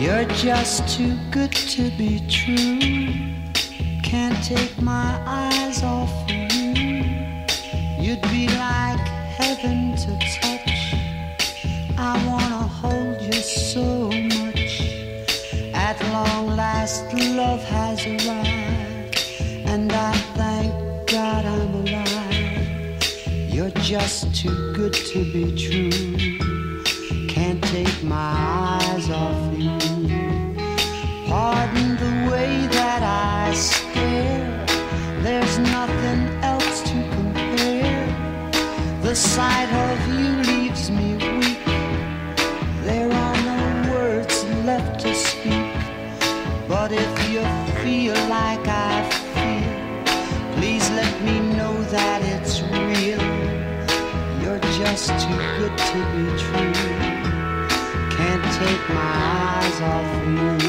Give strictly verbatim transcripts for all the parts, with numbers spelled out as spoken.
You're just too good to be true. Can't take my eyes off of you. You'd be like heaven to touch. I wanna hold you so much. At long last love has arrived, and I thank God I'm alive. You're just too good to be true. Can't take my eyes off you. Pardon the way that I stare. There's nothing else to compare. The sight of you leaves me weak. There are no words left to speak. But if you feel like I feel, please let me know that it's real. You're just too good to be true. Can't take my eyes off you.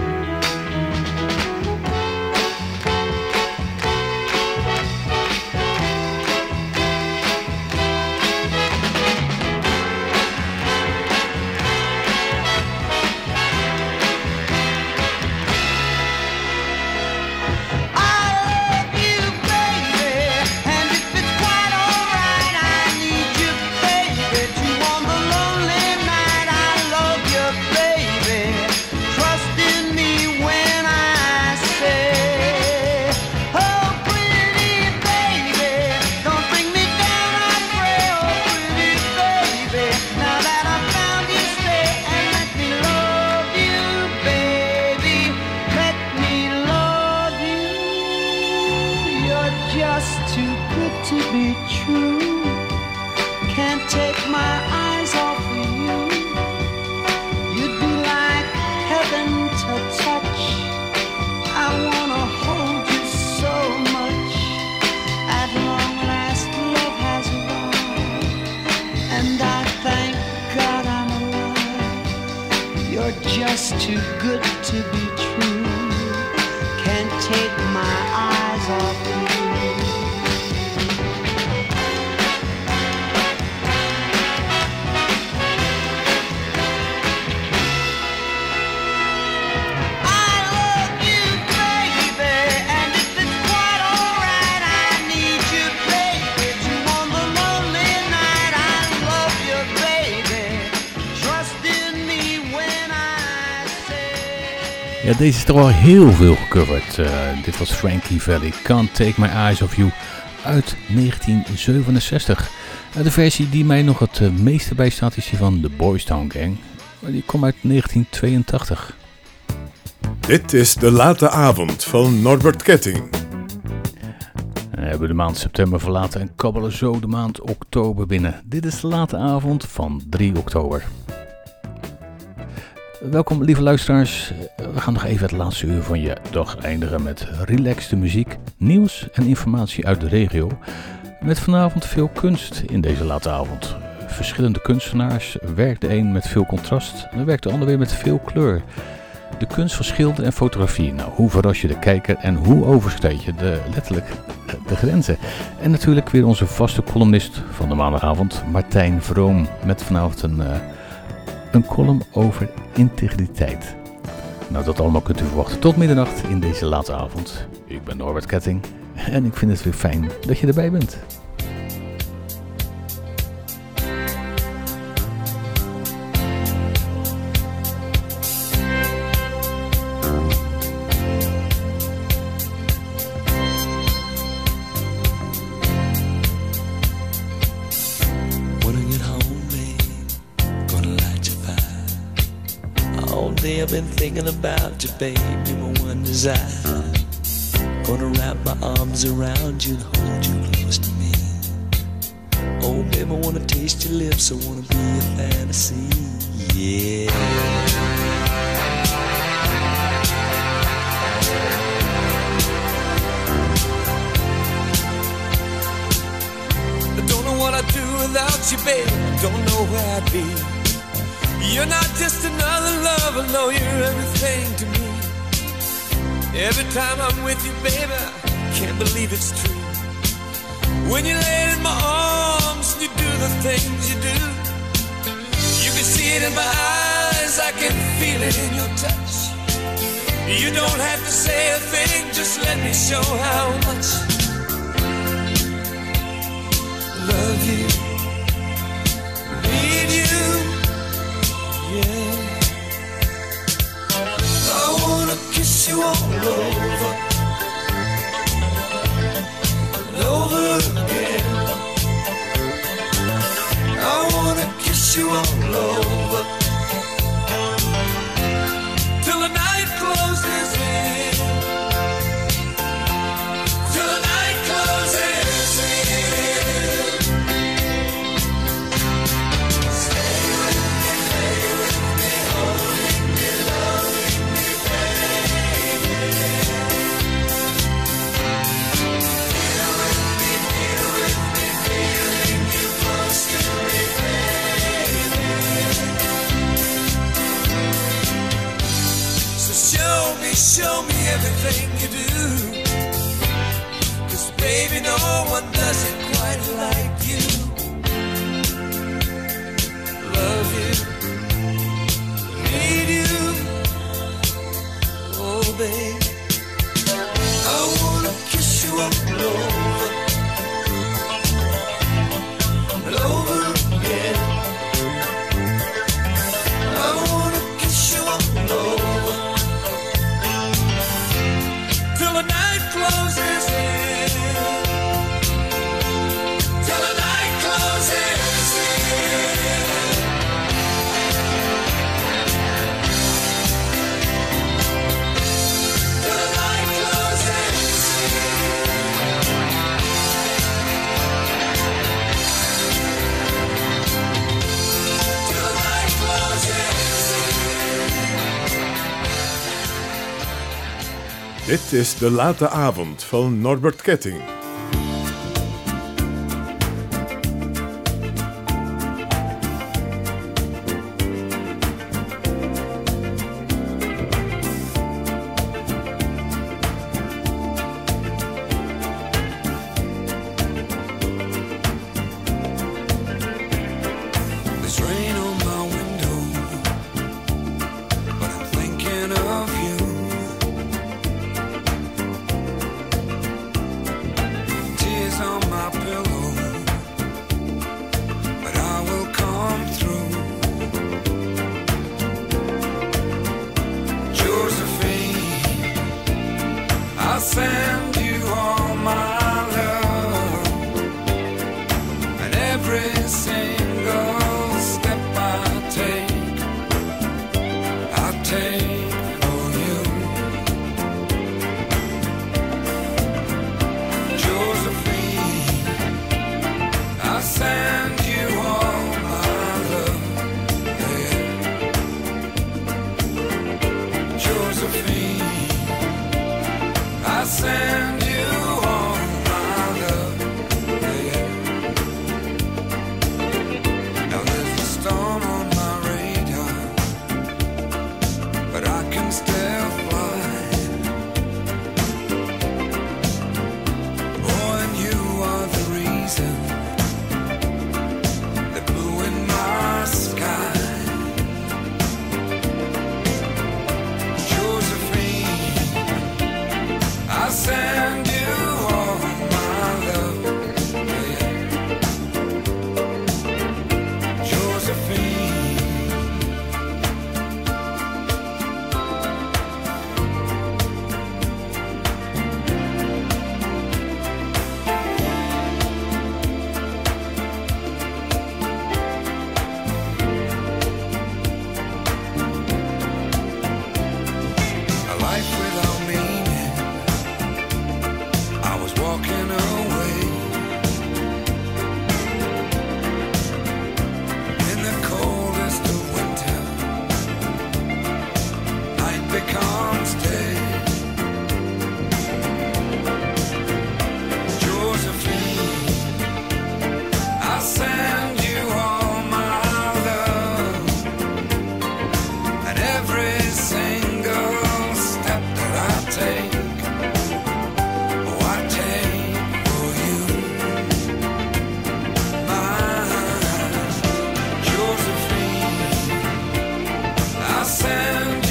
Just too good to be true. Can't take my eyes off you. I love you, baby, and if it's quite alright, I need you, baby, to on the lonely night. I love you, baby. Trust in me when I. Ja, deze is toch wel heel veel gecoverd. Uh, dit was Frankie Valli, Can't Take My Eyes Off You uit negentien zevenenzestig. Uh, de versie die mij nog het uh, meeste bijstaat is die van The Boys Town Gang. Maar die komt uit negentien tweeëntachtig. Dit is de late avond van Norbert Ketting. We hebben de maand september verlaten en kabbelen zo de maand oktober binnen. Dit is de late avond van drie oktober. Welkom lieve luisteraars, we gaan nog even het laatste uur van je dag eindigen met relaxte muziek, nieuws en informatie uit de regio. Met vanavond veel kunst in deze late avond. Verschillende kunstenaars, werkt de een met veel contrast en dan werkt de ander weer met veel kleur. De kunst van schilderen en fotografie, nou hoe verras je de kijker en hoe overschrijd je de, letterlijk de grenzen. En natuurlijk weer onze vaste columnist van de maandagavond, Martijn Vroom, met vanavond een... Uh, Een column over integriteit. Nou, dat allemaal kunt u verwachten tot middernacht in deze late avond. Ik ben Norbert Ketting en ik vind het weer fijn dat je erbij bent. I've been thinking about you, baby, my one desire. Gonna wrap my arms around you and hold you close to me. Oh, baby, I wanna taste your lips, I wanna be a fantasy, yeah. I don't know what I'd do without you, baby, don't know where I'd be. You're not just another lover, no, you're everything to me. Every time I'm with you, baby, I can't believe it's true. When you lay in my arms and you do the things you do, you can see it in my eyes, I can feel in your touch. You don't have to say a thing, just let me show how much love you, need you, yeah. I wanna kiss you all over, and over again. I wanna kiss you all over till the night closes in, till the night closes in. Stay with me, play with me, holding me, loving me, baby. Feel with me, feel with me, feeling you close to me, baby. So show me, show me everything you do, 'cause baby, no one does it quite like you. Love you, need you, oh baby. I wanna kiss you all over, and over again. I wanna kiss you all over till the night closes in, till the night closes in, till the night closes in, till the night closes in. Dit is De Late Avond van Norbert Ketting. There's rain on my window, but I'm thinking of you. Tears on my pillow, but I will come through. Josephine, I'll send you all my love, and every single step I take, I take for you. Josephine, I send you all my love, yeah. Josephine, I send you all my love, yeah. Now there's a storm on my radar, but I can still fly. Oh, and you are the reason that blew in my sky. Josephine, I send you all my love, yeah. Josephine. A life without meaning, I was walking away. In the coldest of winter, night becomes day. Josephine, I send you all my love, and every single step that I take, oh, I take for you. My Josephine, I send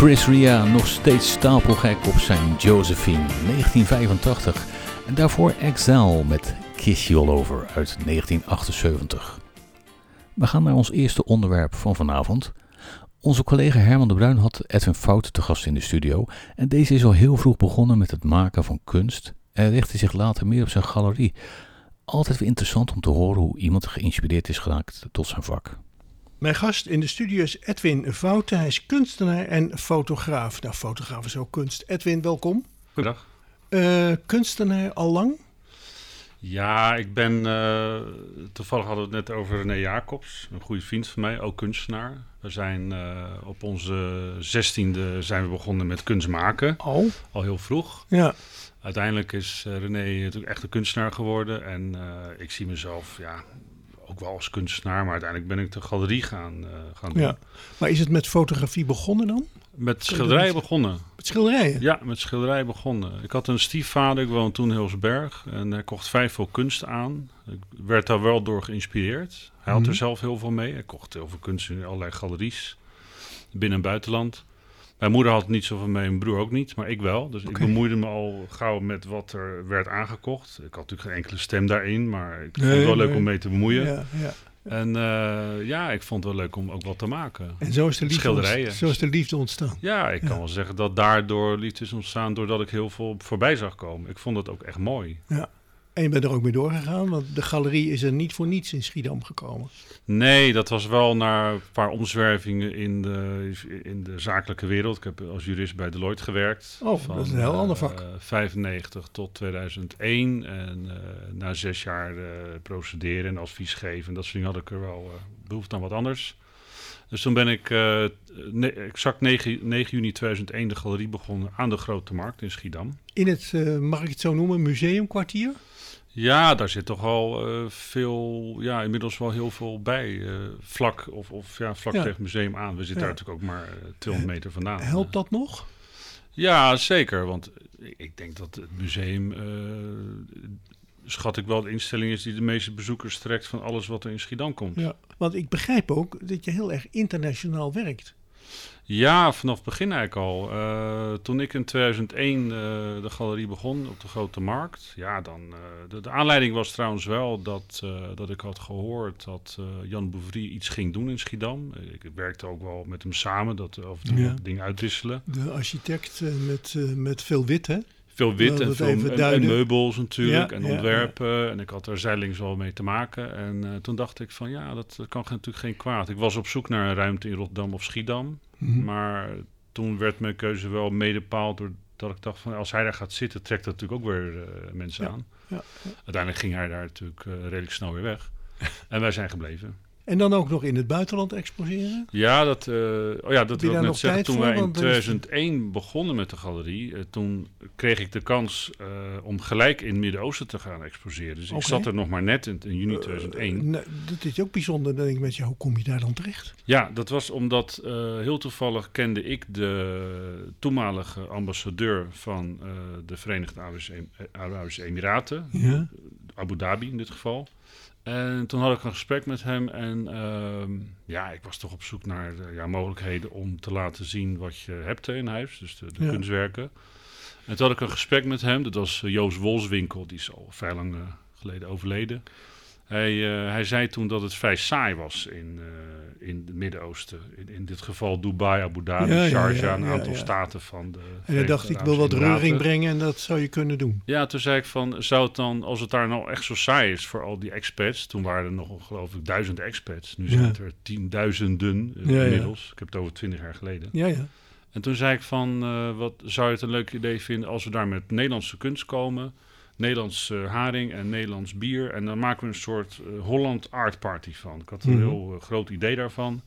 Chris Rea nog steeds stapelgek op zijn Josephine negentien vijfentachtig. En daarvoor Exile met Kiss You All Over uit negentien achtenzeventig. We gaan naar ons eerste onderwerp van vanavond. Onze collega Herman de Bruin had Edwin Fout te gast in de studio. En deze is al heel vroeg begonnen met het maken van kunst. En richtte zich later meer op zijn galerie. Altijd weer interessant om te horen hoe iemand geïnspireerd is geraakt tot zijn vak. Mijn gast in de studio is Edwin Fouten. Hij is kunstenaar en fotograaf. Nou, fotograaf is ook kunst. Edwin, welkom. Goedendag. Uh, kunstenaar al lang? Ja, ik ben... Uh, toevallig hadden we het net over René Jacobs. Een goede vriend van mij, ook kunstenaar. We zijn uh, op onze zestiende zijn we begonnen met kunst maken. Oh. Al heel vroeg. Ja. Uiteindelijk is uh, René natuurlijk echt een kunstenaar geworden. En uh, ik zie mezelf... ja. ook wel als kunstenaar, maar uiteindelijk ben ik de galerie gaan, uh, gaan doen. Ja. Maar is het met fotografie begonnen dan? Met schilderijen begonnen. Met schilderijen? Ja, met schilderijen begonnen. Ik had een stiefvader, ik woonde toen in Hilsberg. En hij kocht vrij veel kunst aan. Ik werd daar wel door geïnspireerd. Hij had Mm. er zelf heel veel mee. Hij kocht heel veel kunst in allerlei galeries. Binnen- en buitenland. Mijn moeder had niet zoveel mee, mijn broer ook niet, maar ik wel. Dus okay. Ik bemoeide me al gauw met wat er werd aangekocht. Ik had natuurlijk geen enkele stem daarin, maar ik vond het wel nee. leuk om mee te bemoeien. Ja, ja. En uh, ja, ik vond het wel leuk om ook wat te maken. En zo is de liefde, schilderijen. Zo is de liefde ontstaan. Ja, ik ja. kan wel zeggen dat daardoor liefde is ontstaan doordat ik heel veel voorbij zag komen. Ik vond het ook echt mooi. Ja. En je bent er ook mee doorgegaan, want de galerie is er niet voor niets in Schiedam gekomen. Nee, dat was wel na een paar omzwervingen in de, in de zakelijke wereld. Ik heb als jurist bij Deloitte gewerkt. Oh, van, dat is een heel uh, ander vak. vijfennegentig tot tweeduizend één. En uh, na zes jaar uh, procederen en advies geven. En dat soort dingen had ik er wel uh, behoefte aan wat anders. Dus toen ben ik uh, ne- exact negen juni tweeduizend één de galerie begonnen aan de Grote Markt in Schiedam. In het, uh, mag ik het zo noemen, museumkwartier? Ja, daar zit toch al uh, veel, ja, inmiddels wel heel veel bij. Uh, vlak of, of ja, vlak ja. tegen het museum aan. We zitten ja. daar natuurlijk ook maar uh, tweehonderd meter vandaan. Helpt dat nog? Ja, zeker. Want ik denk dat het museum, uh, schat ik wel, de instelling is die de meeste bezoekers trekt van alles wat er in Schiedam komt. Ja, want ik begrijp ook dat je heel erg internationaal werkt. Ja, vanaf het begin eigenlijk al. Uh, toen ik in tweeduizend één uh, de galerie begon op de Grote Markt. Ja, dan, uh, de, de aanleiding was trouwens wel dat, uh, dat ik had gehoord dat uh, Jan Bouvry iets ging doen in Schiedam. Ik werkte ook wel met hem samen, dat we af en toe ja. dingen uitwisselen. De architect uh, met, uh, met veel wit, hè? Veel wit en, veel, en, en meubels natuurlijk ja, en ontwerpen. Ja, ja. En ik had er zijdelings wel mee te maken. En uh, toen dacht ik van ja, dat, dat kan natuurlijk geen kwaad. Ik was op zoek naar een ruimte in Rotterdam of Schiedam. Mm-hmm. Maar toen werd mijn keuze wel mede bepaald doordat ik dacht van als hij daar gaat zitten, trekt dat natuurlijk ook weer uh, mensen ja, aan. Ja, ja. Uiteindelijk ging hij daar natuurlijk uh, redelijk snel weer weg. En wij zijn gebleven. En dan ook nog in het buitenland exposeren? Ja, dat, uh, oh ja, dat wil ik net zeggen. Toen voor, wij in tweeduizend één begonnen met de galerie, uh, toen kreeg ik de kans uh, om gelijk in het Midden-Oosten te gaan exposeren. Dus okay. ik zat er nog maar net in, in juni tweeduizend één. Uh, nou, dat is ook bijzonder. Dan denk ik met je, hoe kom je daar dan terecht? Ja, dat was omdat uh, heel toevallig kende ik de toenmalige ambassadeur van uh, de Verenigde Arabische Emiraten, ja. Abu Dhabi in dit geval. En toen had ik een gesprek met hem en uh, ja, ik was toch op zoek naar uh, ja, mogelijkheden om te laten zien wat je hebt in huis, dus de, de ja. kunstwerken. En toen had ik een gesprek met hem, dat was uh, Joost Wolswinkel, die is al vrij lang uh, geleden overleden. Hij, uh, hij zei toen dat het vrij saai was in, uh, in het Midden-Oosten. In, in dit geval Dubai, Abu Dhabi, ja, Sharjah, ja, ja, een aantal ja, ja. staten van de... En dan dacht ik, wil wat reuring brengen en dat zou je kunnen doen. Ja, toen zei ik van, zou het dan, als het daar nou echt zo saai is voor al die expats... Toen waren er nog geloof ik duizend expats. Nu zijn het ja. er tienduizenden uh, ja, inmiddels. Ja. Ik heb het over twintig jaar geleden. Ja, ja. En toen zei ik van, uh, wat zou je het een leuk idee vinden als we daar met Nederlandse kunst komen... Nederlands uh, haring en Nederlands bier. En dan maken we een soort uh, Holland Art Party van. Ik had een mm-hmm. heel uh, groot idee daarvan.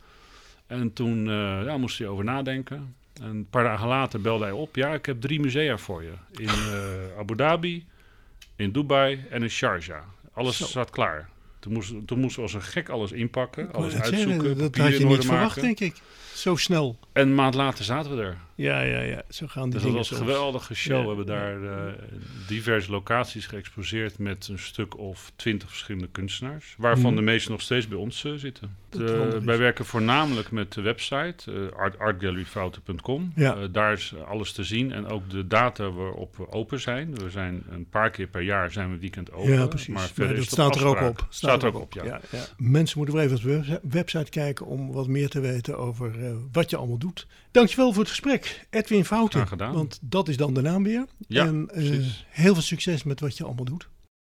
En toen uh, ja, moest hij over nadenken. En een paar dagen later belde hij op. Ja, ik heb drie musea voor je. In uh, Abu Dhabi, in Dubai en in Sharjah. Alles Zo. Staat klaar. Toen moesten toen moest we als een gek alles inpakken. Alles uitzoeken, zeggen, dat had je niet verwacht, maken. Denk ik. Zo snel. En een maand later zaten we er. Ja, ja, ja. Zo gaan die dus dingen dat was een geweldige show. Ja, we hebben daar uh, diverse locaties geëxposeerd met een stuk of twintig verschillende kunstenaars. Waarvan hmm. de meeste nog steeds bij ons uh, zitten. Uh, wij werken voornamelijk met de website uh, art, artgalleryfouten punt com. Ja. Uh, daar is alles te zien en ook de data waarop we open zijn. We zijn een paar keer per jaar zijn we weekend open. Ja, precies. Maar verder ja, dat is staat er ook op. Staat, staat er ook op, op ja. Ja, ja. Mensen moeten wel even op de website kijken om wat meer te weten over uh, wat je allemaal doet. Dankjewel voor het gesprek, Edwin Fouten. Graag gedaan. Want dat is dan de naam weer. Ja, en uh, heel veel succes met wat je allemaal doet.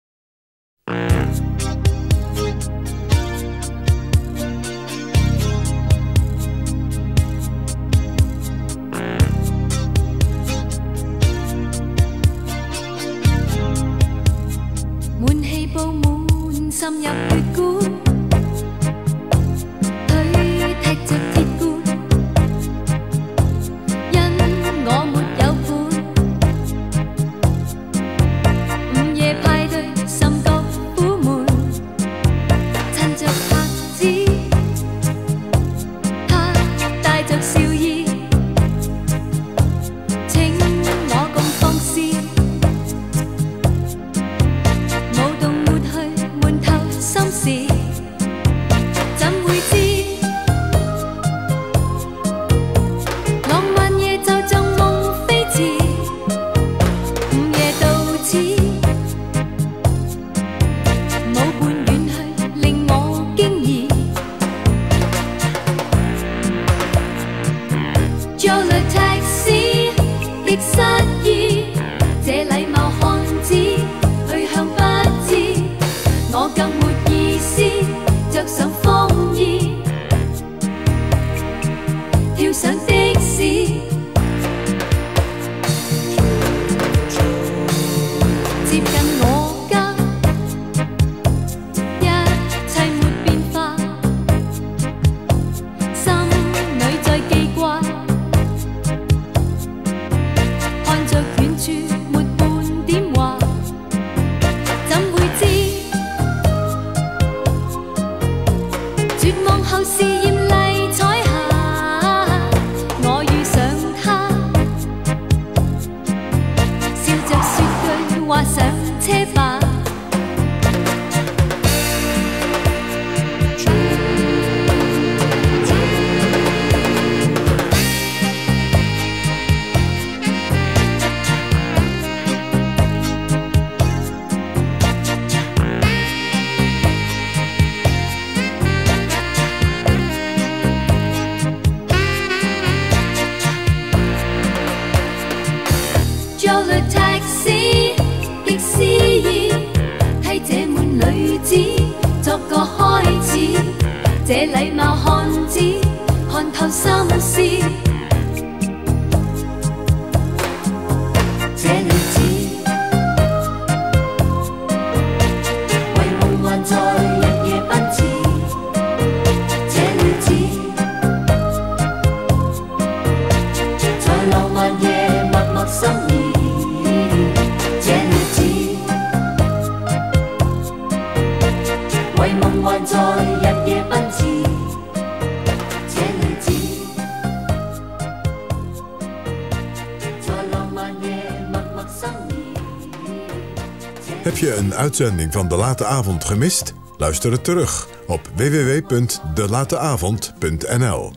Heb je een uitzending van De Late Avond gemist? Luister het terug op w w w punt de late avond punt n l.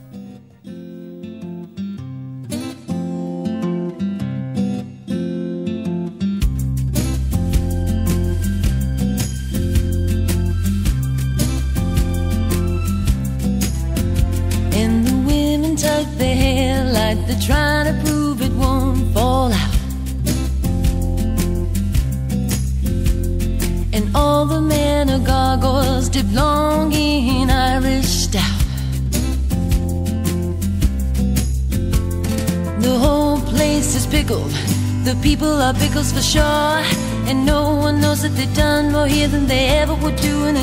The people are pickles for sure, and no one knows that they've done more here than they ever would do in a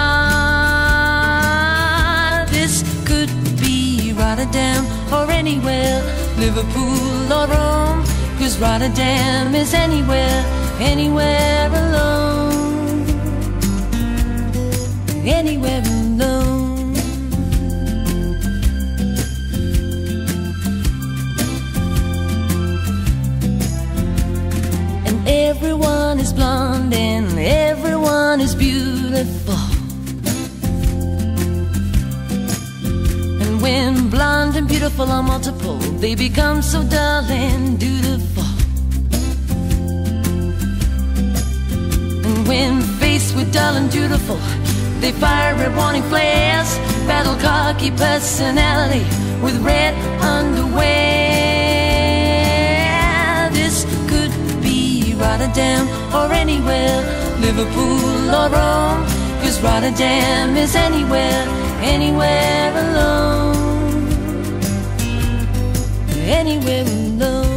job. This could be Rotterdam or anywhere, Liverpool or Rome, 'cause Rotterdam is anywhere, anywhere alone, anywhere alone. Everyone is blonde and everyone is beautiful. beautiful are multiple, they become so dull and dutiful. And when faced with dull and dutiful, they fire red warning flares, battle cocky personality with red underwear. This could be Rotterdam or anywhere, Liverpool or Rome, 'cause Rotterdam is anywhere, anywhere alone, anywhere alone.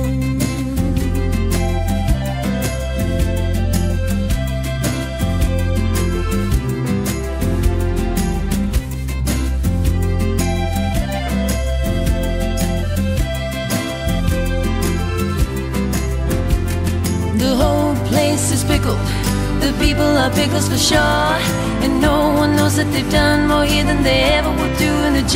The whole place is pickled, the people are pickles for sure, and no one knows that they've done more here than they ever would do in a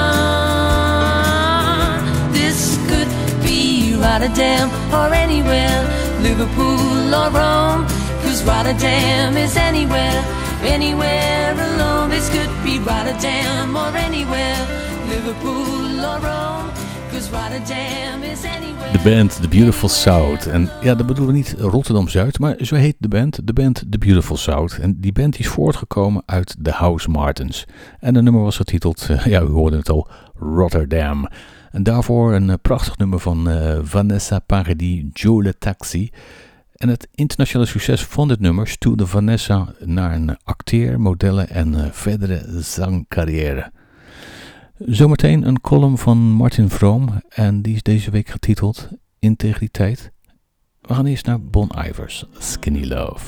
jar. This could be Rotterdam or anywhere, Liverpool or Rome, 'cause Rotterdam is anywhere, anywhere alone. This could be Rotterdam or anywhere, Liverpool or Rome, 'cause Rotterdam is anywhere. De band The Beautiful South. En ja, dat bedoelen we niet Rotterdam-Zuid, maar zo heet de band, de band The Beautiful South. En die band is voortgekomen uit de House Martins. En de nummer was getiteld, uh, ja, u hoorde het al, Rotterdam. En daarvoor een uh, prachtig nummer van uh, Vanessa Paradis, Joe Le Taxi. En het internationale succes van dit nummer stuurde Vanessa naar een acteer, modellen en uh, verdere zangcarrière. Zometeen een column van Martin Vroom en die is deze week getiteld Integriteit. We gaan eerst naar Bon Iver's Skinny Love.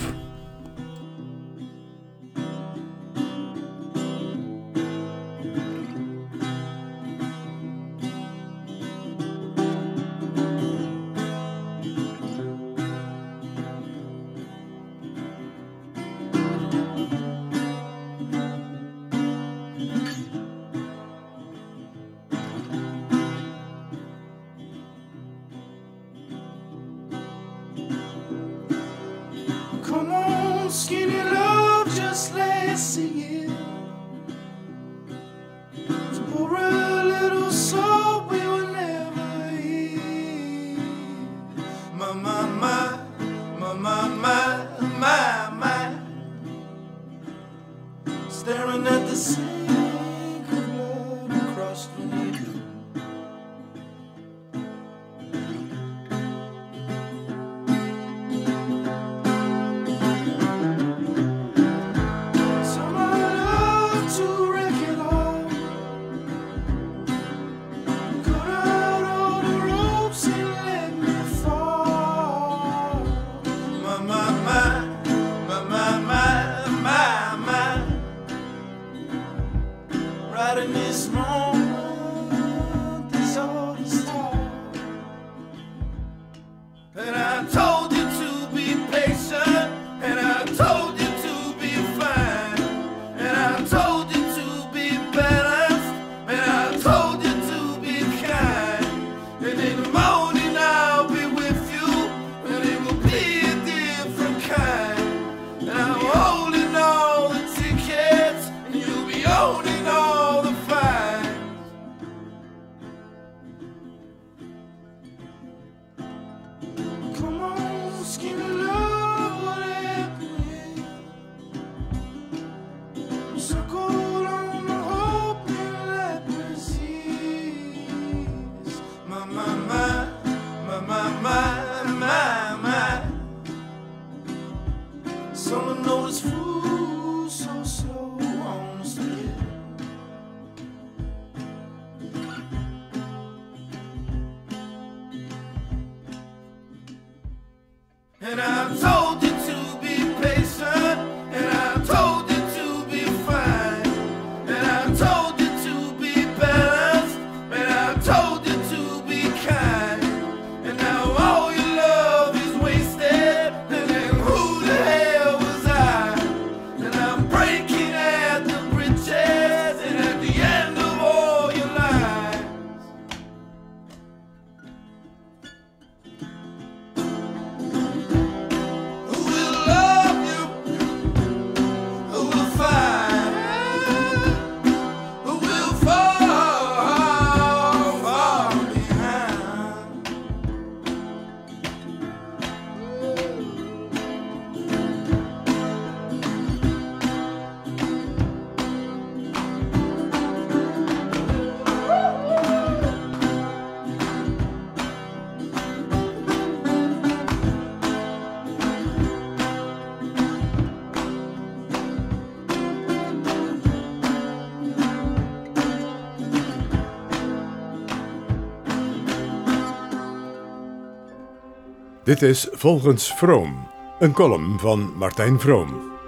Dit is Volgens Vroom, een column van Martijn Vroom.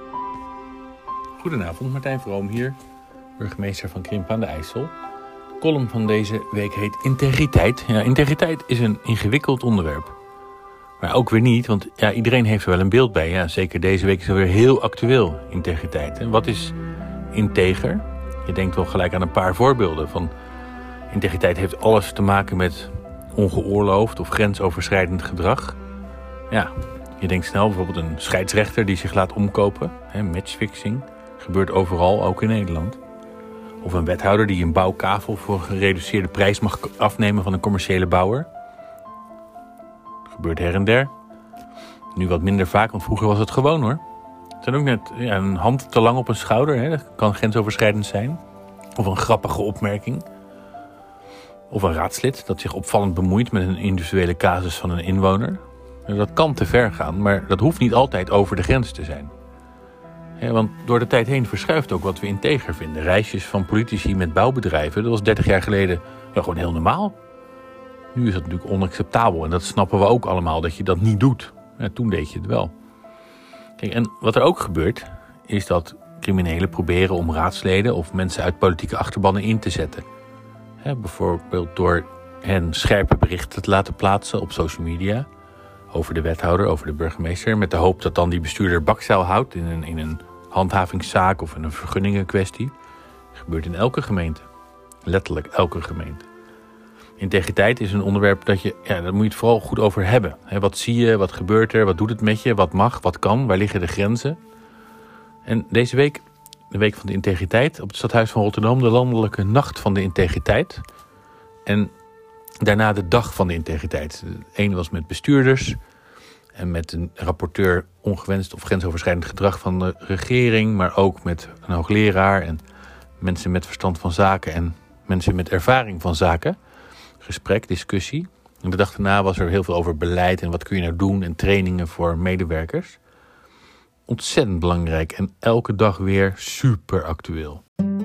Goedenavond, Martijn Vroom hier, burgemeester van Krimpen aan de IJssel. De column van deze week heet Integriteit. Ja, integriteit is een ingewikkeld onderwerp. Maar ook weer niet, want ja, iedereen heeft er wel een beeld bij. Ja, zeker deze week is het weer heel actueel, integriteit. En wat is integer? Je denkt wel gelijk aan een paar voorbeelden van... Integriteit heeft alles te maken met ongeoorloofd of grensoverschrijdend gedrag. Ja, je denkt snel bijvoorbeeld een scheidsrechter die zich laat omkopen. Hè, matchfixing gebeurt overal, ook in Nederland. Of een wethouder die een bouwkavel voor een gereduceerde prijs mag afnemen van een commerciële bouwer. Dat gebeurt her en der. Nu wat minder vaak, want vroeger was het gewoon hoor. Het zijn ook net ja, een hand te lang op een schouder, hè, dat kan grensoverschrijdend zijn. Of een grappige opmerking. Of een raadslid dat zich opvallend bemoeit met een individuele casus van een inwoner. Dat kan te ver gaan, maar dat hoeft niet altijd over de grens te zijn. Ja, want door de tijd heen verschuift ook wat we integer vinden. Reisjes van politici met bouwbedrijven, dat was dertig jaar geleden ja, gewoon heel normaal. Nu is dat natuurlijk onacceptabel en dat snappen we ook allemaal, dat je dat niet doet. Ja, toen deed je het wel. Kijk, en wat er ook gebeurt, is dat criminelen proberen om raadsleden of mensen uit politieke achterbannen in te zetten. He, bijvoorbeeld door hen scherpe berichten te laten plaatsen op social media over de wethouder, over de burgemeester, met de hoop dat dan die bestuurder bakzeil houdt in een, in een handhavingszaak of in een vergunningenkwestie. Dat gebeurt in elke gemeente. Letterlijk elke gemeente. Integriteit is een onderwerp dat je, ja, daar moet je het vooral goed over hebben. He, wat zie je, wat gebeurt er, wat doet het met je, wat mag, wat kan, waar liggen de grenzen? En deze week, de Week van de Integriteit, op het Stadhuis van Rotterdam, de landelijke Nacht van de Integriteit. En daarna de Dag van de Integriteit. De ene was met bestuurders en met een rapporteur ongewenst of grensoverschrijdend gedrag van de regering, maar ook met een hoogleraar en mensen met verstand van zaken en mensen met ervaring van zaken. Gesprek, discussie. En de dag daarna was er heel veel over beleid en wat kun je nou doen en trainingen voor medewerkers. Ontzettend belangrijk en elke dag weer super actueel.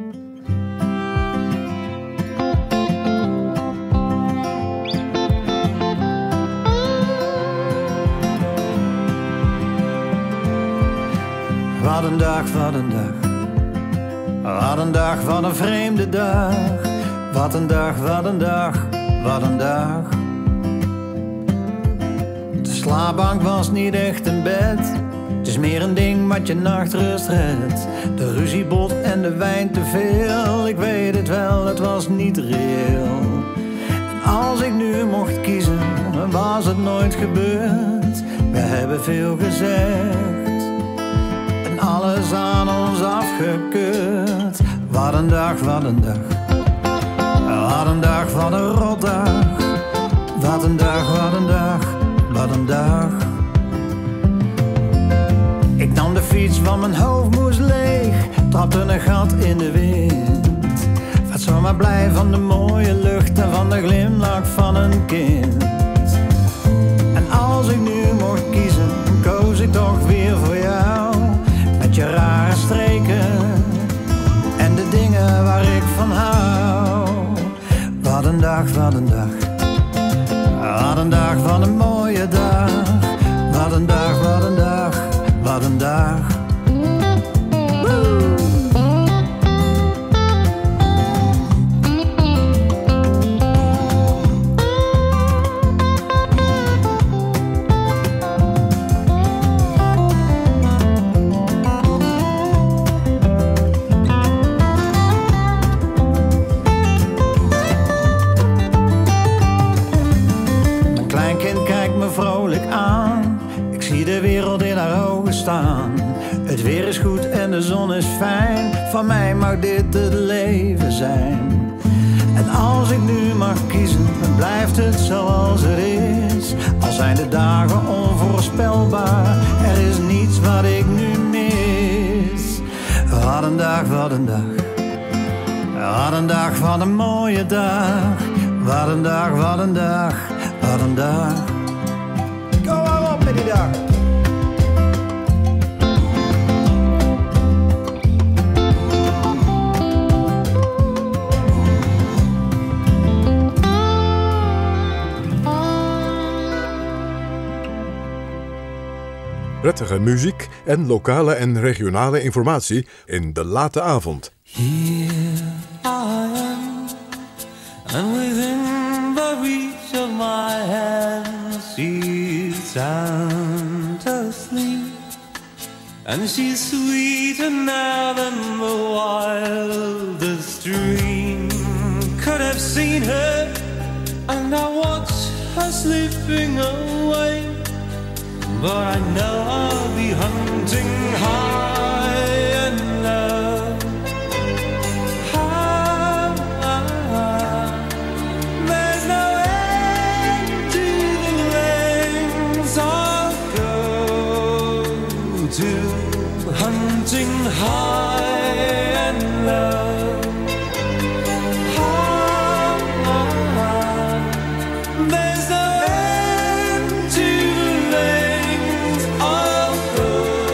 Wat een dag, wat een dag. Wat een dag, wat een vreemde dag. Wat een dag, wat een dag, wat een dag. De slaapbank was niet echt een bed. Het is meer een ding wat je nachtrust redt. De ruziebot en de wijn te veel. Ik weet het wel, het was niet reëel. En als ik nu mocht kiezen, was het nooit gebeurd. We hebben veel gezegd en alles aan ons afgekeurd. Wat een dag, wat een dag. Wat een dag, wat een rotdag. Wat een dag, wat een dag, wat een dag. Ik nam de fiets, want mijn hoofd moest leeg. Trapte een gat in de wind. Was zomaar blij van de mooie lucht en van de glimlach van een kind. En als ik nu mocht kiezen, koos ik toch weer voor jou. Met je rare streken en de dingen waar ik van hou. Wat een dag, wat een dag. Wat een dag, wat een mooie dag. Wat een dag, wat een dag, wat een dag. Woe! Het weer is goed en de zon is fijn. Van mij mag dit het leven zijn. En als ik nu mag kiezen, dan blijft het zoals het is. Al zijn de dagen onvoorspelbaar, er is niets wat ik nu mis. Wat een dag, wat een dag. Wat een dag, wat een mooie dag. Wat een dag, wat een dag, wat een dag. Kom maar op met die dag. prettige muziek en lokale en regionale informatie in De Late Avond. Here I am, and within the reach of my hand, she's sound asleep, and she's sweeter now than the wildest dream could have seen her, and I watch her slipping away, but I know I'll be hunting high and low. Hunting high and low, high, high. There's no end to the lengths I'll go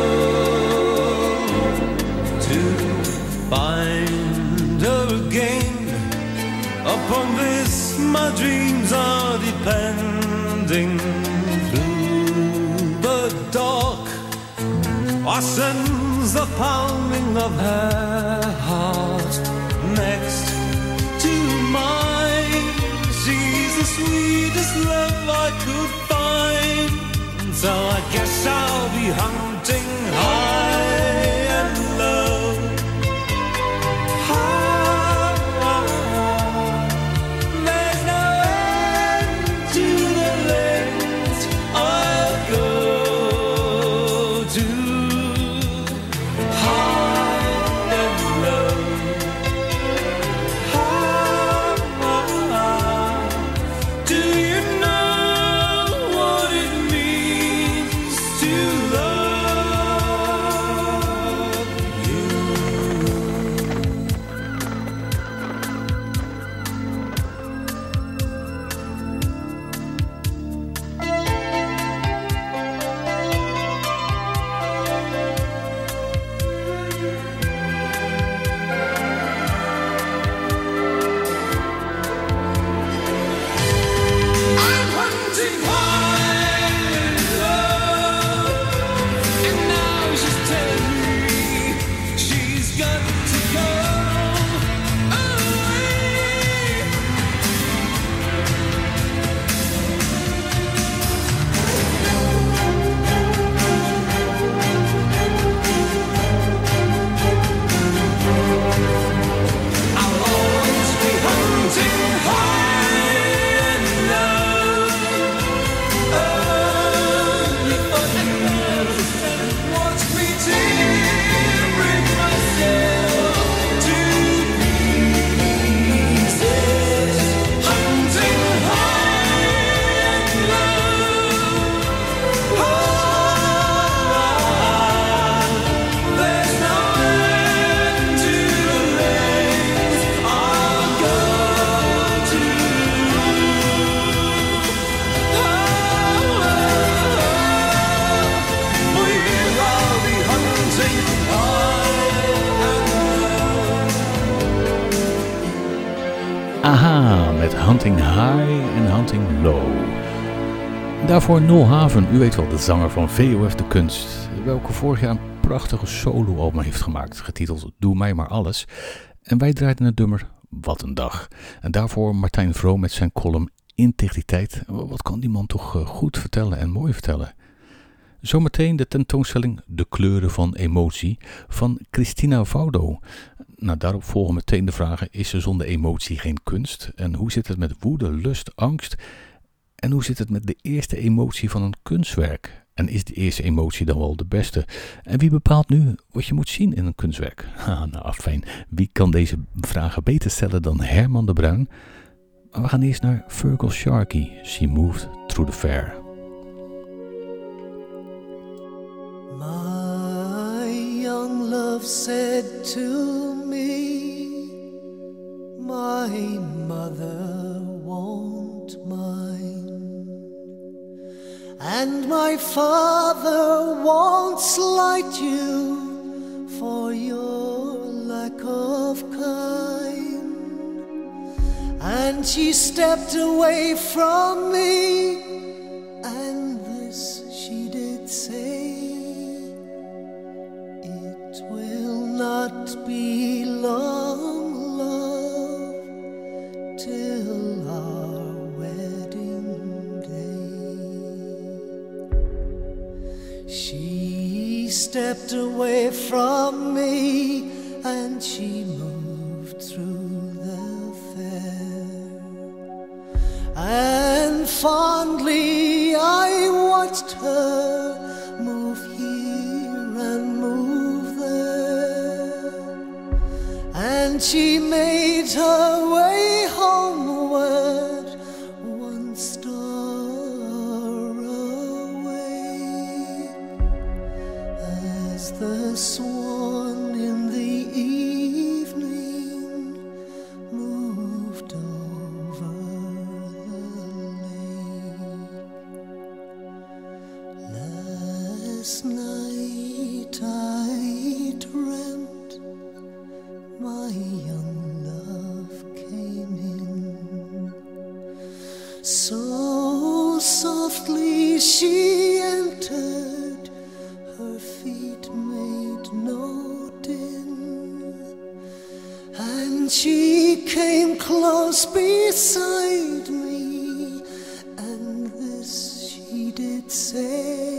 to find her again. Upon this my dreams are depending. Through the dark I sense the pounding of her heart next to mine. She's the sweetest love I could find, so I guess I'll be hunting high and low. High, high. There's no end to the lengths I'll go to. Aha, met Hunting High en Hunting Low. Daarvoor Nol Haven, u weet wel, de zanger van V O F De Kunst, welke vorig jaar een prachtige soloalbum heeft gemaakt, getiteld Doe Mij Maar Alles. En wij draaiden het nummer Wat Een Dag. En daarvoor Martijn Vroom met zijn column Integriteit. Wat kan die man toch goed vertellen en mooi vertellen. Zometeen de tentoonstelling De Kleuren van Emotie van Christina Vaudo. Nou, daarop volgen meteen de vragen, is er zonder emotie geen kunst? En hoe zit het met woede, lust, angst? En hoe zit het met de eerste emotie van een kunstwerk? En is de eerste emotie dan wel de beste? En wie bepaalt nu wat je moet zien in een kunstwerk? Ah, nou, fijn. Wie kan deze vragen beter stellen dan Herman de Bruin? Maar we gaan eerst naar Virgil Sharkey. She Moved Through the Fair. My young love said to me, my mother won't mind, and my father won't slight you for your lack of kind. And she stepped away from me, and this she did say, It will not be long, love, till our wedding day. She stepped away from me and she moved through the fair, and fondly I watched her move here and move there, and she made her way homeward, one star away, as the swan in the evening moved over the lake. Last night I dreamt my young love came in, so softly she entered, her feet made no din, and she came close beside me, and this she did say: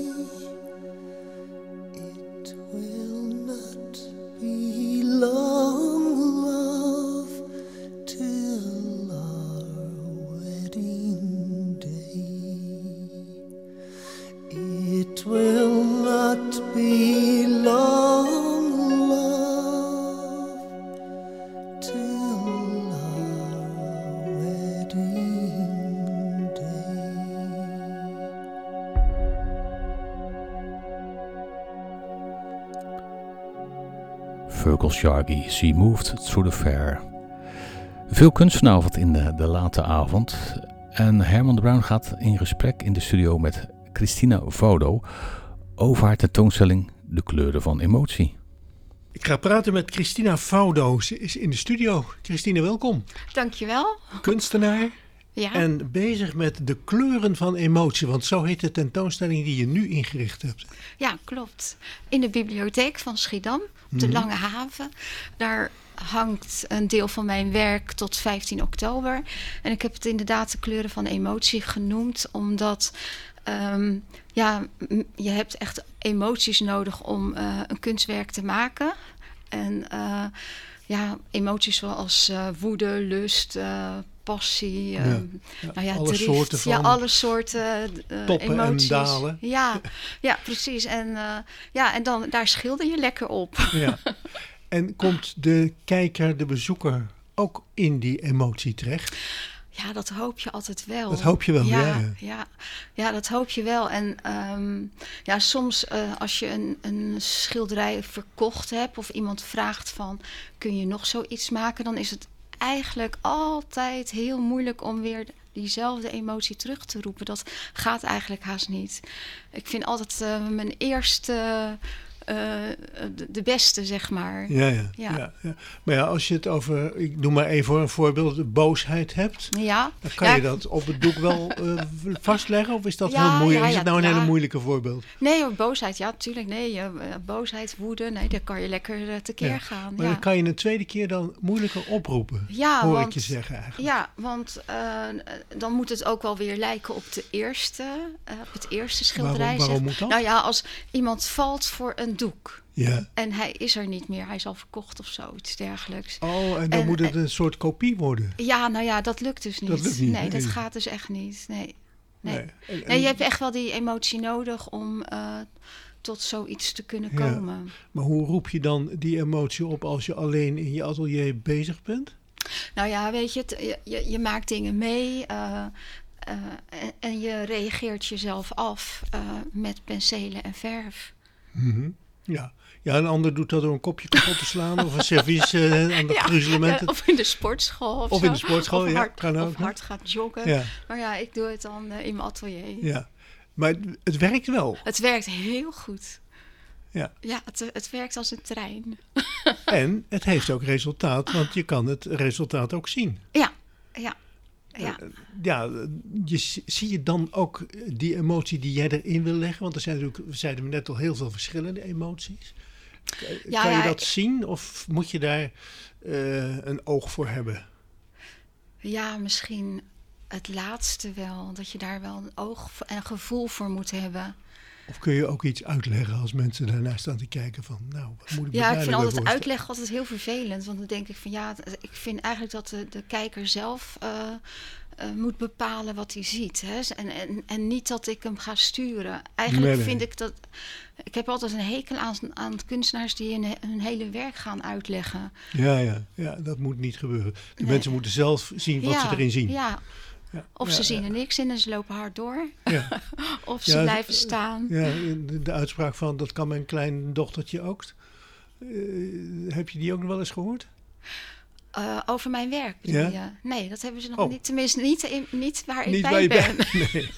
it will not be long, love, till our wedding day. It will not be long, love, till our wedding day. Fergal Sharkey, She Moved Through the Fair. Veel kunst vanavond in de, de late avond. En Herman de Bruin gaat in gesprek in de studio met Christina Vaudo over haar tentoonstelling De kleuren van emotie. Ik ga praten met Christina Vaudo. Ze is in de studio. Christina, welkom. Dankjewel. Kunstenaar Ja. en bezig met de kleuren van emotie. Want zo heet de tentoonstelling die je nu ingericht hebt. Ja, klopt. In de bibliotheek van Schiedam, op de Mhm. Lange Haven. Daar hangt een deel van mijn werk tot vijftien oktober. En ik heb het inderdaad de kleuren van emotie genoemd, omdat um, ja, m- je hebt echt emoties nodig om uh, een kunstwerk te maken. En uh, ja, emoties zoals uh, woede, lust, uh, passie, Ja, um, ja, nou ja, alle drift, soorten van ja, alle soorten uh, toppen en emoties. dalen. Ja, ja, precies. En, uh, ja, en dan, daar schilder je lekker op. Ja. En komt de kijker, de bezoeker, ook in die emotie terecht? Ja, dat hoop je altijd wel. Dat hoop je wel, ja, Ja, ja. ja. ja dat hoop je wel. En um, ja, soms uh, als je een, een schilderij verkocht hebt of iemand vraagt van, kun je nog zoiets maken? Dan is het eigenlijk altijd heel moeilijk om weer diezelfde emotie terug te roepen. Dat gaat eigenlijk haast niet. Ik vind altijd uh, mijn eerste... Uh, de, de beste, zeg maar. Ja, ja, Ja. ja, ja. Maar ja, als je het over, ik noem maar even een voorbeeld, de boosheid hebt. Ja. Dan kan Ja, je dat op het doek wel uh, vastleggen? Of is dat Ja, heel moeilijk? ja, Is ja, het nou een ja. hele moeilijke voorbeeld? Nee, hoor, boosheid, ja, natuurlijk. Nee, uh, boosheid, woede, nee, daar kan je lekker uh, tekeer Ja. gaan. Maar ja. dan kan je een tweede keer dan moeilijker oproepen, Ja, hoor want, ik je zeggen eigenlijk. Ja, want uh, dan moet het ook wel weer lijken op de eerste, uh, op het eerste schilderij. Waarom- waarom zeg. moet dat? Nou ja, als iemand valt voor een doek Ja. en hij is er niet meer, hij is al verkocht of zo, iets dergelijks. Oh, en dan En- moet het een soort kopie worden. Ja, nou ja, dat lukt dus niet. Dat lukt niet, nee, dat nee. gaat dus echt niet. Nee, nee. Nee. En- nee je en- hebt echt wel die emotie nodig om uh, tot zoiets te kunnen Ja. komen. Maar hoe roep je dan die emotie op als je alleen in je atelier bezig bent? Nou ja, weet je, het, je, je, je maakt dingen mee uh, uh, en, en je reageert jezelf af uh, met penselen en verf. Mm-hmm. Ja. Ja, een ander doet dat door een kopje kapot te slaan of een servies uh, aan de Ja, gruzelementen. uh, of in de sportschool of, Of zo. in de sportschool, of ja, hard, kan ook, Of hè? hard gaat joggen. Ja. Maar ja, ik doe het dan uh, in mijn atelier. Ja, maar het, het werkt wel. Het werkt heel goed. Ja. Ja, het, het werkt als een trein. En het heeft ook resultaat, want je kan het resultaat ook zien. Ja, ja. Ja. Uh, ja, je, zie je dan ook die emotie die jij erin wil leggen? Want er zijn natuurlijk, we zeiden net al, heel veel verschillende emoties. Ja, kan je ja, dat zien of moet je daar uh, een oog voor hebben? Ja, misschien het laatste wel. Dat je daar wel een oog en een gevoel voor moet hebben. Of kun je ook iets uitleggen als mensen daarnaar staan te kijken van, nou, wat moet ik me Ja, ik vind altijd voorstellen? uitleg altijd heel vervelend. Want dan denk ik van, ja, ik vind eigenlijk dat de, de kijker zelf uh, uh, moet bepalen wat hij ziet. Hè? En, en, en niet dat ik hem ga sturen. Eigenlijk nee, nee. vind ik dat... Ik heb altijd een hekel aan, aan kunstenaars die hun, hun hele werk gaan uitleggen. Ja, ja, ja, dat moet niet gebeuren. De nee. mensen moeten zelf zien wat ja, ze erin zien. Ja. Ja, of ja, ze zien er niks in en ze lopen hard door. Ja. of ze ja, blijven staan. Ja, de, de uitspraak van dat kan mijn klein dochtertje ook. Uh, heb je die ook nog wel eens gehoord? Uh, over mijn werk? Ja? Die, uh, nee, dat hebben ze nog oh. niet. Tenminste, niet, in, niet waar niet ik bij waar je ben. Bent. Nee.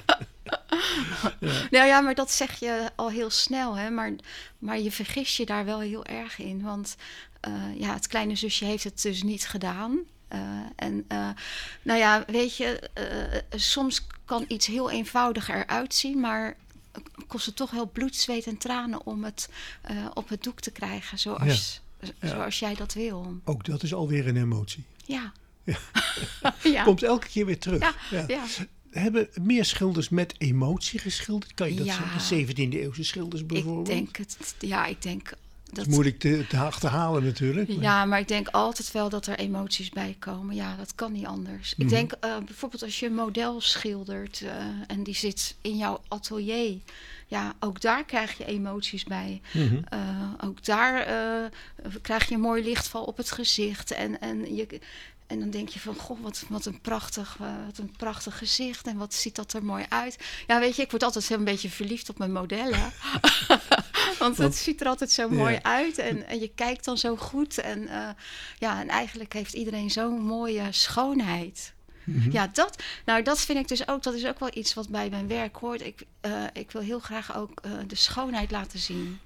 ja. Nou ja, maar dat zeg je al heel snel. Hè? Maar, maar je vergis je daar wel heel erg in. Want uh, ja, het kleine zusje heeft het dus niet gedaan. Uh, en uh, nou ja, weet je, uh, soms kan iets heel eenvoudig eruit zien, maar kost het toch heel bloed, zweet en tranen om het uh, op het doek te krijgen, zoals, ja. Ja. zoals jij dat wil. Ook dat is alweer een emotie. Ja. ja. ja. Komt elke keer weer terug. Ja. Ja. Ja. Hebben meer schilders met emotie geschilderd? Kan je dat ja. zeggen? zeventiende eeuwse schilders bijvoorbeeld? Ik denk het, ja, ik denk... Dat is moeilijk te, te achterhalen natuurlijk. Maar. Ja, maar ik denk altijd wel dat er emoties bij komen. Ja, dat kan niet anders. Mm-hmm. Ik denk uh, bijvoorbeeld als je een model schildert uh, en die zit in jouw atelier. Ja, ook daar krijg je emoties bij. Mm-hmm. Uh, ook daar uh, krijg je een mooi lichtval op het gezicht. En, en, je, en dan denk je van, goh, wat, wat, een prachtig, uh, wat een prachtig gezicht. En wat ziet dat er mooi uit. Ja, weet je, ik word altijd een beetje verliefd op mijn modellen. Want het ziet er altijd zo mooi ja. uit en, en je kijkt dan zo goed. En, uh, ja, en eigenlijk heeft iedereen zo'n mooie schoonheid. Mm-hmm. Ja, dat, nou, dat vind ik dus ook, dat is ook wel iets wat bij mijn werk hoort. Ik, uh, ik wil heel graag ook uh, de schoonheid laten zien.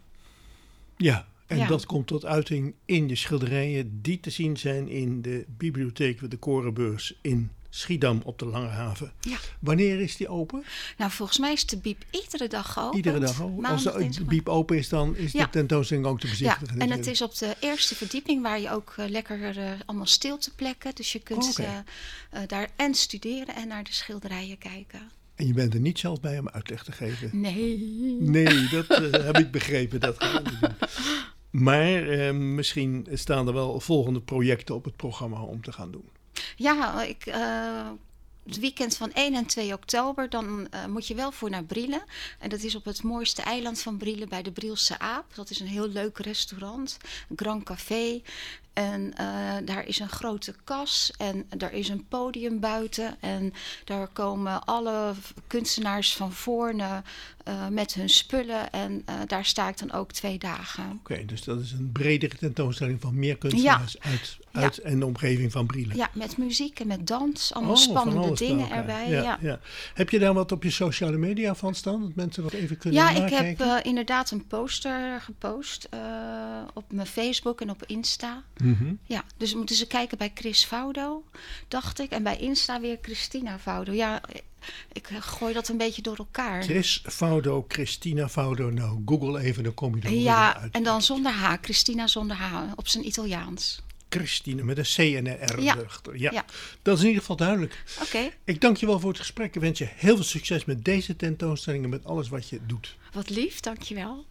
Ja, en ja. dat komt tot uiting in de schilderijen die te zien zijn in de bibliotheek, de Korenbeurs in Schiedam op de Lange Haven. Ja. Wanneer is die open? Nou, volgens mij is de biep iedere dag open. Iedere dag open. Als de, de biep open is, dan is ja. de tentoonstelling ook te bezichtigen. Ja, en het is op de eerste verdieping waar je ook uh, lekker uh, allemaal stilteplekken. Dus je kunt oh, okay. uh, uh, daar en studeren en naar de schilderijen kijken. En je bent er niet zelf bij om uitleg te geven? Nee. Nee, dat uh, heb ik begrepen. Dat gaan we niet doen. Maar uh, misschien staan er wel volgende projecten op het programma om te gaan doen. Ja, ik, uh, het weekend van één en twee oktober, dan uh, moet je wel voor naar Brielen. En dat is op het mooiste eiland van Brielen bij de Brielse Aap. Dat is een heel leuk restaurant, een Grand Café. En uh, daar is een grote kas en daar is een podium buiten. En daar komen alle kunstenaars van Voorne uh, met hun spullen. En uh, daar sta ik dan ook twee dagen. Oké, okay, dus dat is een bredere tentoonstelling van meer kunstenaars ja. uit, uit ja. en de omgeving van Brielen. Ja, met muziek en met dans. Allemaal oh, spannende dingen erbij. Ja, ja. Ja. Heb je daar wat op je sociale media van staan? Dat mensen wat even kunnen ja, nakijken? Ja, ik heb uh, inderdaad een poster gepost uh, op mijn Facebook en op Insta. Mm-hmm. Ja, dus moeten ze kijken bij Chris Faudo, dacht ik. En bij Insta weer Christina Faudo. Ja, ik gooi dat een beetje door elkaar. Chris Faudo, Christina Faudo. Nou, Google even, dan kom je er ja, uit. En dan zonder H. Christina zonder H, op zijn Italiaans. Christine met een C en een R ja. erachter. Ja. ja, dat is in ieder geval duidelijk. Oké. Okay. Ik dank je wel voor het gesprek. Ik wens je heel veel succes met deze tentoonstelling en met alles wat je doet. Wat lief, dank je wel.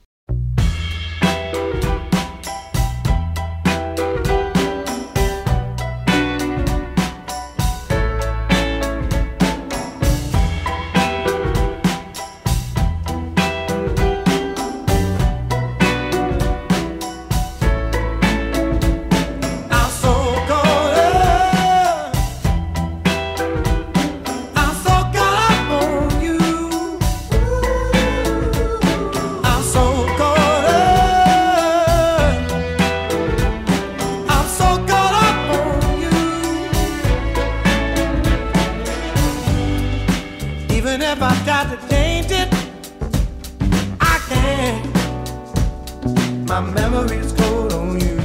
My memory's cold on you.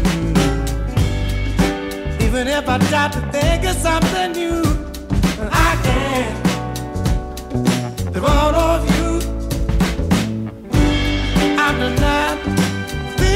Even if I try to think of something new, I can't live out of you. I'm denied.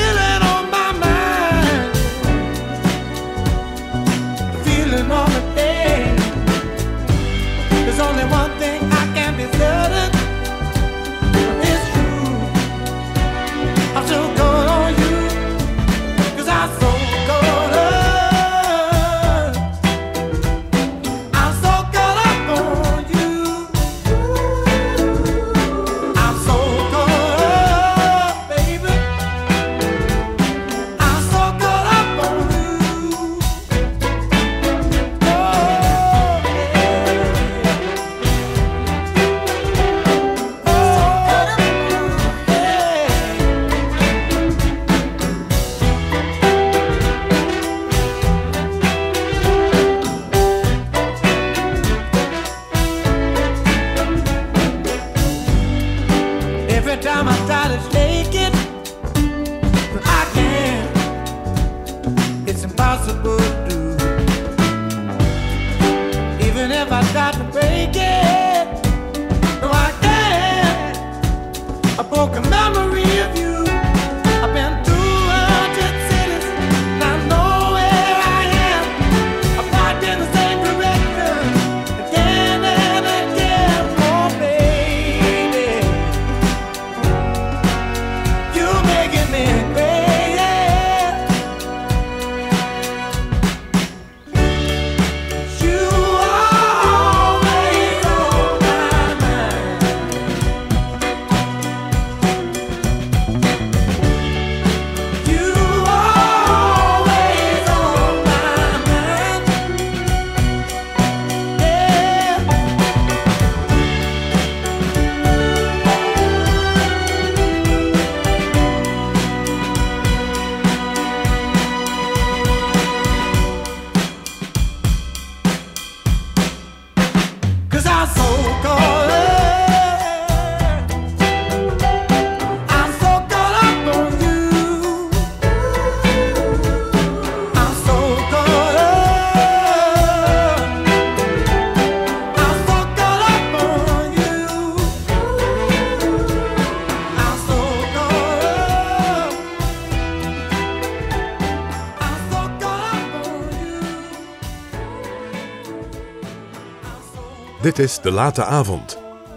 Dit is De Late Avond.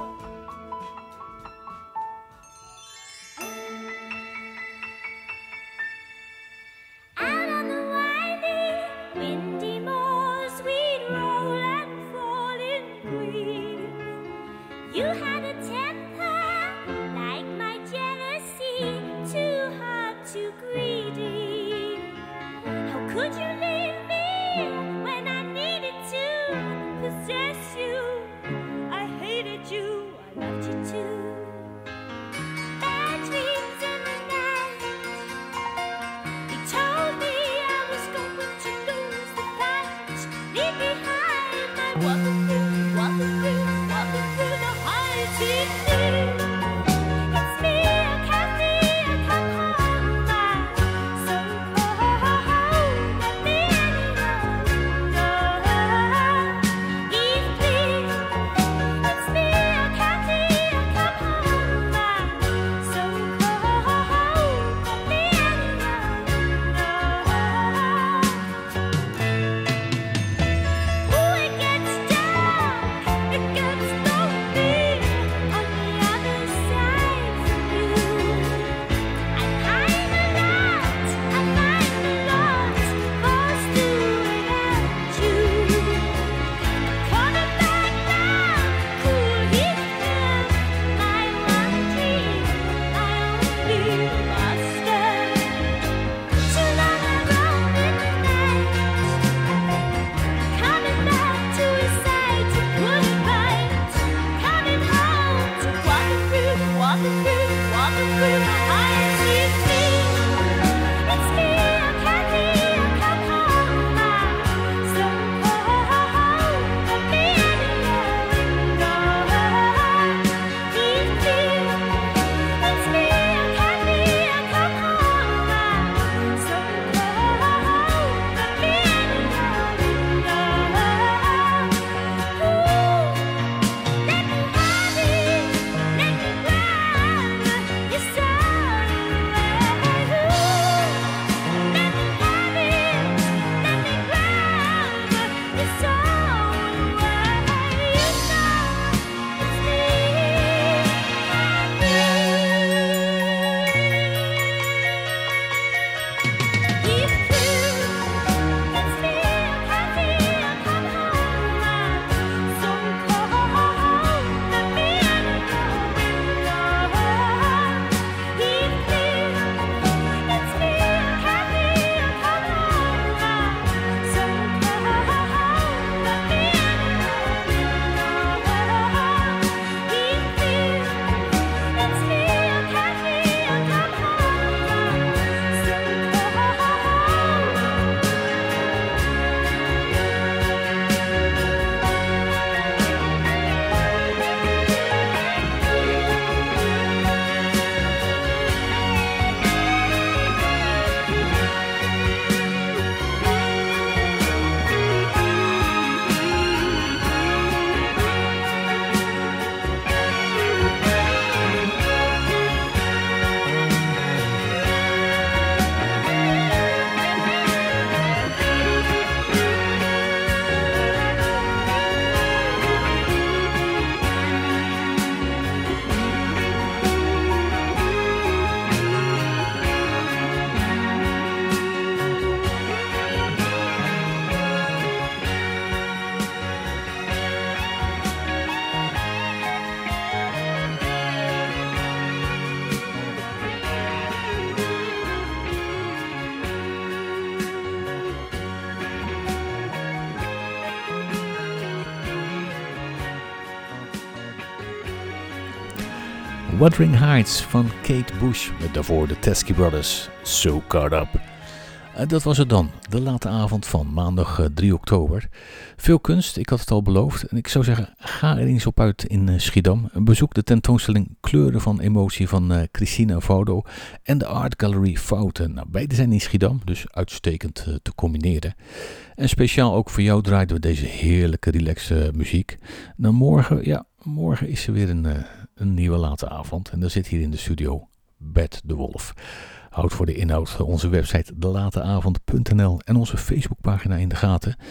Wuthering Heights van Kate Bush met daarvoor de Teskey Brothers, So Caught Up. Uh, dat was het dan, de late avond van maandag uh, drie oktober. Veel kunst, ik had het al beloofd. En ik zou zeggen, ga er eens op uit in uh, Schiedam. Bezoek de tentoonstelling Kleuren van Emotie van uh, Christina Vaudo en de Art Gallery Fouten. Nou, beide zijn in Schiedam, dus uitstekend uh, te combineren. En speciaal ook voor jou draaiden we deze heerlijke relaxe uh, muziek. Nou, morgen, ja, morgen is er weer een, uh, een nieuwe late avond. En daar zit hier in de studio Bert de Wolf. Houd voor de inhoud onze website de late avond punt n l en onze Facebookpagina in de gaten.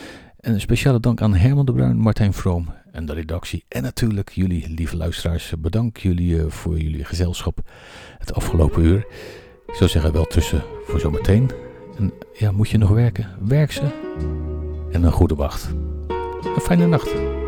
En een speciale dank aan Herman de Bruin, Martijn Vroom en de redactie. En natuurlijk jullie, lieve luisteraars. Bedankt jullie uh, voor jullie gezelschap het afgelopen uur. Ik zou zeggen wel tussen voor zometeen. En ja, moet je nog werken? Werk ze. En een goede wacht. Een fijne nacht.